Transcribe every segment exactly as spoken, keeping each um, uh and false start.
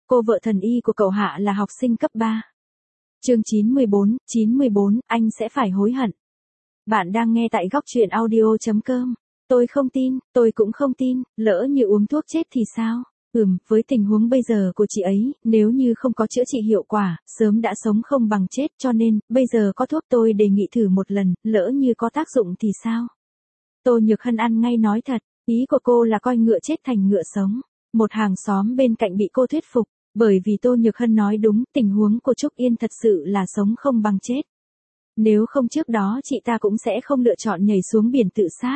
cô vợ thần y của cậu Hạ là học sinh cấp ba. Chương chín mươi bốn, chín mươi bốn, anh sẽ phải hối hận. Bạn đang nghe tại góc truyện audio chấm com. Tôi không tin, tôi cũng không tin, lỡ như uống thuốc chết thì sao? Ừm, với tình huống bây giờ của chị ấy, nếu như không có chữa trị hiệu quả, sớm đã sống không bằng chết, cho nên, bây giờ có thuốc tôi đề nghị thử một lần, lỡ như có tác dụng thì sao? Tô Nhược Hân ăn ngay nói thật, ý của cô là coi ngựa chết thành ngựa sống. Một hàng xóm bên cạnh bị cô thuyết phục, bởi vì Tô Nhược Hân nói đúng, tình huống của Trúc Yên thật sự là sống không bằng chết. Nếu không trước đó chị ta cũng sẽ không lựa chọn nhảy xuống biển tự sát.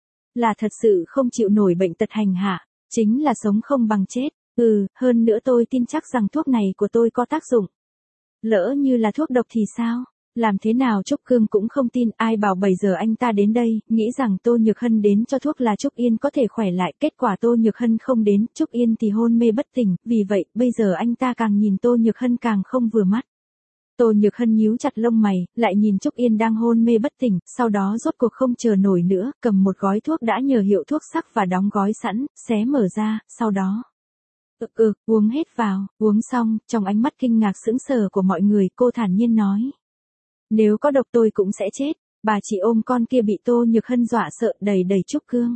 Là thật sự không chịu nổi bệnh tật hành hạ, chính là sống không bằng chết. Ừ, hơn nữa tôi tin chắc rằng thuốc này của tôi có tác dụng. Lỡ như là thuốc độc thì sao? Làm thế nào Trúc Cương cũng không tin, ai bảo bảy giờ anh ta đến đây, nghĩ rằng Tô Nhược Hân đến cho thuốc là Trúc Yên có thể khỏe lại, kết quả Tô Nhược Hân không đến, Trúc Yên thì hôn mê bất tỉnh, vì vậy, bây giờ anh ta càng nhìn Tô Nhược Hân càng không vừa mắt. Tô Nhược Hân nhíu chặt lông mày, lại nhìn Trúc Yên đang hôn mê bất tỉnh, sau đó rốt cuộc không chờ nổi nữa, cầm một gói thuốc đã nhờ hiệu thuốc sắc và đóng gói sẵn, xé mở ra, sau đó. Ừ ừ, uống hết vào, uống xong, trong ánh mắt kinh ngạc sững sờ của mọi người, cô thản nhiên nói. Nếu có độc tôi cũng sẽ chết, bà chị ôm con kia bị Tô Nhược Hân dọa sợ đầy đầy Trúc Cương.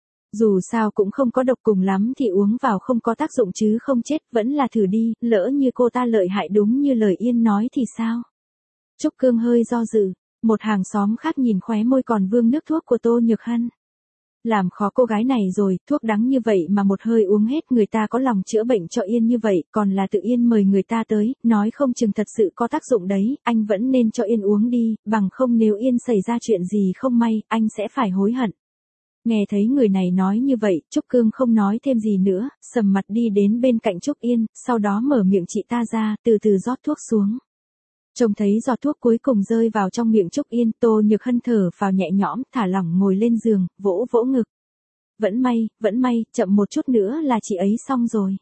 Dù sao cũng không có độc, cùng lắm thì uống vào không có tác dụng chứ không chết, vẫn là thử đi, lỡ như cô ta lợi hại đúng như lời Yên nói thì sao? Trúc Cương hơi do dự, một hàng xóm khác nhìn khóe môi còn vương nước thuốc của Tô Nhược Hân. Làm khó cô gái này rồi, thuốc đắng như vậy mà một hơi uống hết, người ta có lòng chữa bệnh cho Yên như vậy, còn là tự Yên mời người ta tới, nói không chừng thật sự có tác dụng đấy, anh vẫn nên cho Yên uống đi, bằng không nếu Yên xảy ra chuyện gì không may, anh sẽ phải hối hận. Nghe thấy người này nói như vậy, Trúc Cương không nói thêm gì nữa, sầm mặt đi đến bên cạnh Trúc Yên, sau đó mở miệng chị ta ra, từ từ rót thuốc xuống. Trông thấy giọt thuốc cuối cùng rơi vào trong miệng Trúc Yên, Tô Nhược Hân thở vào nhẹ nhõm, thả lỏng ngồi lên giường, vỗ vỗ ngực. Vẫn may, vẫn may, chậm một chút nữa là chị ấy xong rồi.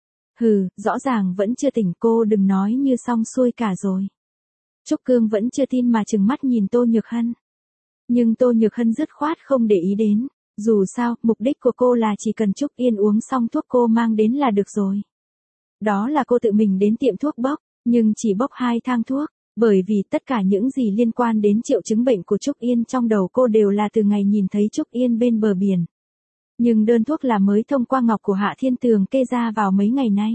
Hừ, rõ ràng vẫn chưa tỉnh, cô đừng nói như xong xuôi cả rồi. Trúc Cương vẫn chưa tin mà trừng mắt nhìn Tô Nhược Hân. Nhưng Tô Nhược Hân dứt khoát không để ý đến. Dù sao, mục đích của cô là chỉ cần Trúc Yên uống xong thuốc cô mang đến là được rồi. Đó là cô tự mình đến tiệm thuốc bốc, nhưng chỉ bốc hai thang thuốc, bởi vì tất cả những gì liên quan đến triệu chứng bệnh của Trúc Yên trong đầu cô đều là từ ngày nhìn thấy Trúc Yên bên bờ biển. Nhưng đơn thuốc là mới thông qua Ngọc của Hạ Thiên Tường kê ra vào mấy ngày nay.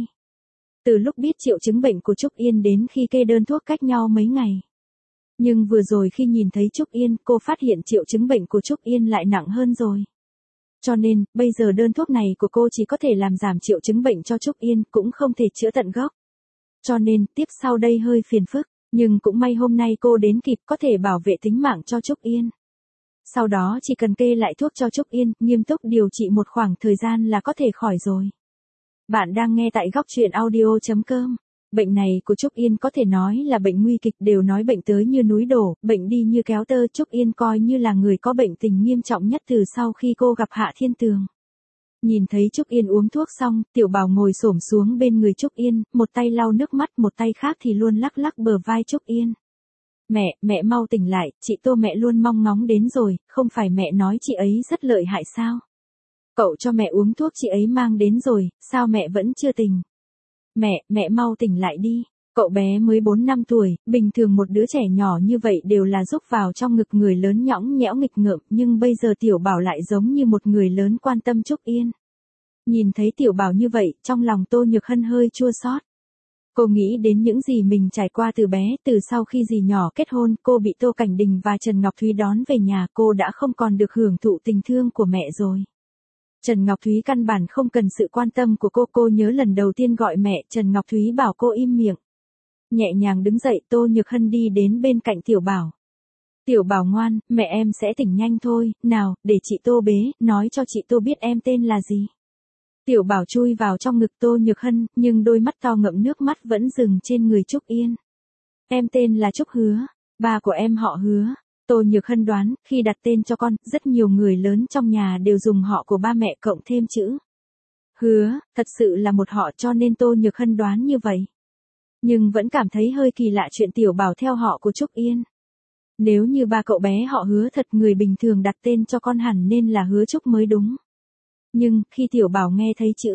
Từ lúc biết triệu chứng bệnh của Trúc Yên đến khi kê đơn thuốc cách nhau mấy ngày. Nhưng vừa rồi khi nhìn thấy Trúc Yên, cô phát hiện triệu chứng bệnh của Trúc Yên lại nặng hơn rồi. Cho nên, bây giờ đơn thuốc này của cô chỉ có thể làm giảm triệu chứng bệnh cho Trúc Yên, cũng không thể chữa tận gốc. Cho nên, tiếp sau đây hơi phiền phức, nhưng cũng may hôm nay cô đến kịp có thể bảo vệ tính mạng cho Trúc Yên. Sau đó chỉ cần kê lại thuốc cho Trúc Yên, nghiêm túc điều trị một khoảng thời gian là có thể khỏi rồi. Bạn đang nghe tại góc truyện audio chấm com. Bệnh này của Trúc Yên có thể nói là bệnh nguy kịch, đều nói bệnh tới như núi đổ, bệnh đi như kéo tơ. Trúc Yên coi như là người có bệnh tình nghiêm trọng nhất từ sau khi cô gặp Hạ Thiên Tường. Nhìn thấy Trúc Yên uống thuốc xong, Tiểu Bảo ngồi xổm xuống bên người Trúc Yên, một tay lau nước mắt, một tay khác thì luôn lắc lắc bờ vai Trúc Yên. Mẹ, mẹ mau tỉnh lại, chị Tô mẹ luôn mong ngóng đến rồi, không phải mẹ nói chị ấy rất lợi hại sao? Cậu cho mẹ uống thuốc chị ấy mang đến rồi, sao mẹ vẫn chưa tỉnh? Mẹ, mẹ mau tỉnh lại đi. Cậu bé mới bốn năm tuổi, bình thường một đứa trẻ nhỏ như vậy đều là rúc vào trong ngực người lớn nhõng nhẽo nghịch ngợm, nhưng bây giờ Tiểu Bảo lại giống như một người lớn quan tâm Trúc Yên. Nhìn thấy Tiểu Bảo như vậy, trong lòng Tô Nhược Hân hơi chua xót. Cô nghĩ đến những gì mình trải qua từ bé, từ sau khi dì nhỏ kết hôn, cô bị Tô Cảnh Đình và Trần Ngọc Thúy đón về nhà, cô đã không còn được hưởng thụ tình thương của mẹ rồi. Trần Ngọc Thúy căn bản không cần sự quan tâm của cô, cô nhớ lần đầu tiên gọi mẹ, Trần Ngọc Thúy bảo cô im miệng. Nhẹ nhàng đứng dậy, Tô Nhược Hân đi đến bên cạnh Tiểu Bảo. Tiểu Bảo ngoan, mẹ em sẽ tỉnh nhanh thôi, nào, để chị Tô bế, nói cho chị Tô biết em tên là gì. Tiểu Bảo chui vào trong ngực Tô Nhược Hân, nhưng đôi mắt to ngậm nước mắt vẫn dừng trên người Trúc Yên. Em tên là Trúc Hứa, ba của em họ Hứa. Tô Nhược Hân đoán, khi đặt tên cho con, rất nhiều người lớn trong nhà đều dùng họ của ba mẹ cộng thêm chữ Hứa, thật sự là một họ, cho nên Tô Nhược Hân đoán như vậy. Nhưng vẫn cảm thấy hơi kỳ lạ chuyện Tiểu Bảo theo họ của Trúc Yên. Nếu như ba cậu bé họ Hứa thật, người bình thường đặt tên cho con hẳn nên là Hứa Trúc mới đúng. Nhưng, khi Tiểu Bảo nghe thấy chữ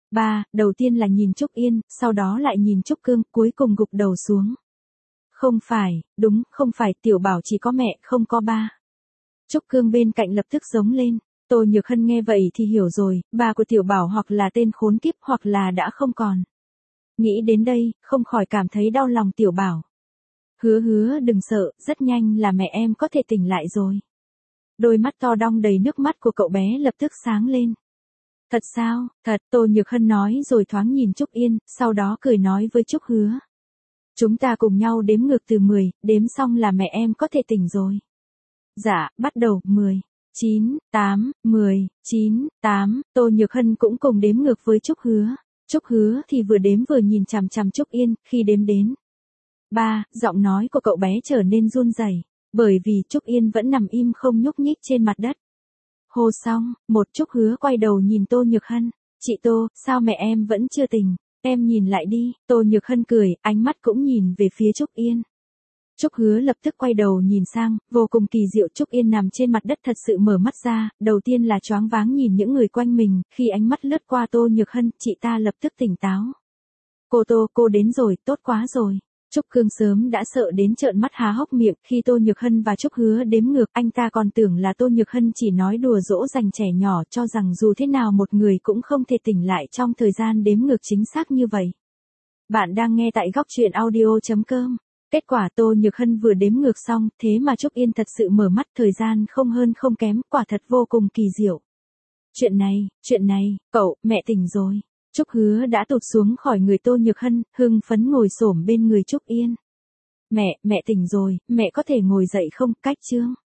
Ba, đầu tiên là nhìn Trúc Yên, sau đó lại nhìn Trúc Cương, cuối cùng gục đầu xuống. Không phải, đúng, không phải, Tiểu Bảo chỉ có mẹ, không có ba. Trúc Cương bên cạnh lập tức giống lên. Tô Nhược Hân nghe vậy thì hiểu rồi, ba của Tiểu Bảo hoặc là tên khốn kiếp hoặc là đã không còn. Nghĩ đến đây, không khỏi cảm thấy đau lòng Tiểu Bảo. Hứa hứa đừng sợ, rất nhanh là mẹ em có thể tỉnh lại rồi. Đôi mắt to đong đầy nước mắt của cậu bé lập tức sáng lên. Thật sao, thật, Tô Nhược Hân nói rồi thoáng nhìn Trúc Yên, sau đó cười nói với Trúc Hứa. Chúng ta cùng nhau đếm ngược từ mười, đếm xong là mẹ em có thể tỉnh rồi. Dạ, bắt đầu, mười, chín, tám, mười, chín, tám, Tô Nhược Hân cũng cùng đếm ngược với Trúc Hứa. Trúc Hứa thì vừa đếm vừa nhìn chằm chằm Trúc Yên, khi đếm đến ba, giọng nói của cậu bé trở nên run rẩy, bởi vì Trúc Yên vẫn nằm im không nhúc nhích trên mặt đất. Hô xong, một Trúc Hứa quay đầu nhìn Tô Nhược Hân. Chị Tô, sao mẹ em vẫn chưa tỉnh? Em nhìn lại đi. Tô Nhược Hân cười, ánh mắt cũng nhìn về phía Trúc Yên. Trúc Hứa lập tức quay đầu nhìn sang, vô cùng kỳ diệu Trúc Yên nằm trên mặt đất thật sự mở mắt ra, đầu tiên là choáng váng nhìn những người quanh mình, khi ánh mắt lướt qua Tô Nhược Hân, chị ta lập tức tỉnh táo. Cô Tô, cô đến rồi, tốt quá rồi. Trúc Cương sớm đã sợ đến trợn mắt há hốc miệng, khi Tô Nhược Hân và Trúc Hứa đếm ngược, anh ta còn tưởng là Tô Nhược Hân chỉ nói đùa dỗ dành trẻ nhỏ, cho rằng dù thế nào một người cũng không thể tỉnh lại trong thời gian đếm ngược chính xác như vậy. Bạn đang nghe tại góc truyện audio chấm com. Kết quả Tô Nhược Hân vừa đếm ngược xong, thế mà Trúc Yên thật sự mở mắt, thời gian không hơn không kém, quả thật vô cùng kỳ diệu. Chuyện này, chuyện này, cậu, mẹ tỉnh rồi. Trúc Hứa đã tụt xuống khỏi người Tô Nhược Hân, hưng phấn ngồi xổm bên người Trúc Yên. Mẹ, mẹ tỉnh rồi, mẹ có thể ngồi dậy không, cách chương.